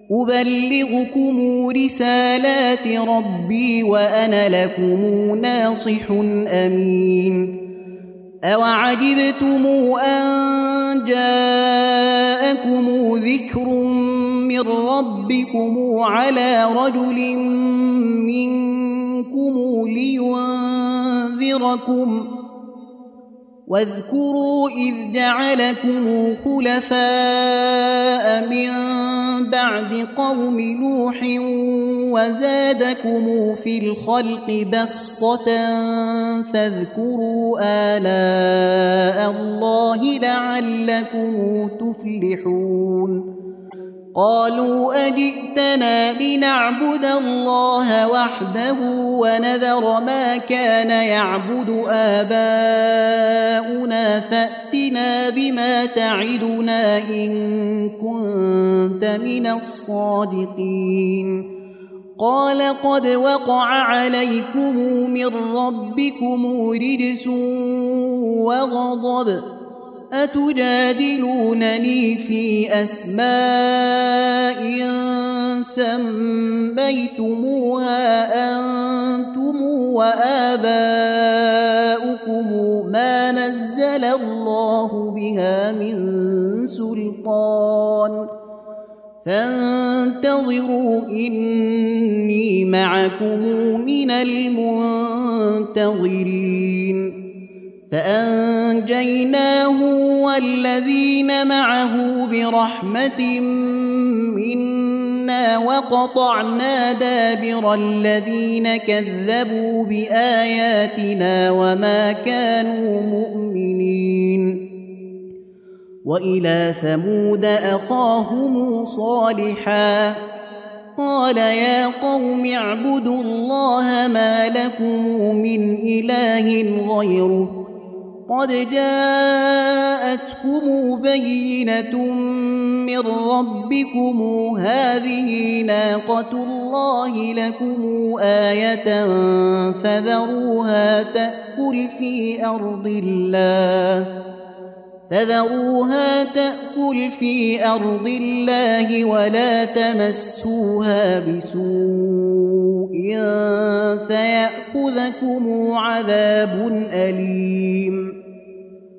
أبلغكم رسالات ربي وأنا لكم ناصح أمين أوعجبتم أن جاءكم ذكر من ربكم على رجل منكم لينذركم واذكروا إذ جعلكم خلفاء من بعد قوم نوح وزادكم في الخلق بسطة فاذكروا آلاء الله لعلكم تفلحون قالوا أجئتنا لنعبد الله وحده ونذر ما كان يعبد آباؤنا فأتنا بما تعدنا إن كنت من الصادقين قال قد وقع عليكم من ربكم رجس وغضب أتجادلونني في أسماء سميتموها أنتم وآباؤكم ما نزل الله بها من سلطان فانتظروا إني معكم من المنتظرين فأنجيناه والذين معه برحمة منا وقطعنا دابر الذين كذبوا بآياتنا وما كانوا مؤمنين وإلى ثمود أخاهم صالحا قال يا قوم اعبدوا الله ما لكم من إله غيره قد جاءتكم بينة من ربكم هذه ناقة الله لكم آية فذروها تأكل في أرض الله ولا تمسوها بسوء فيأخذكم عذاب أليم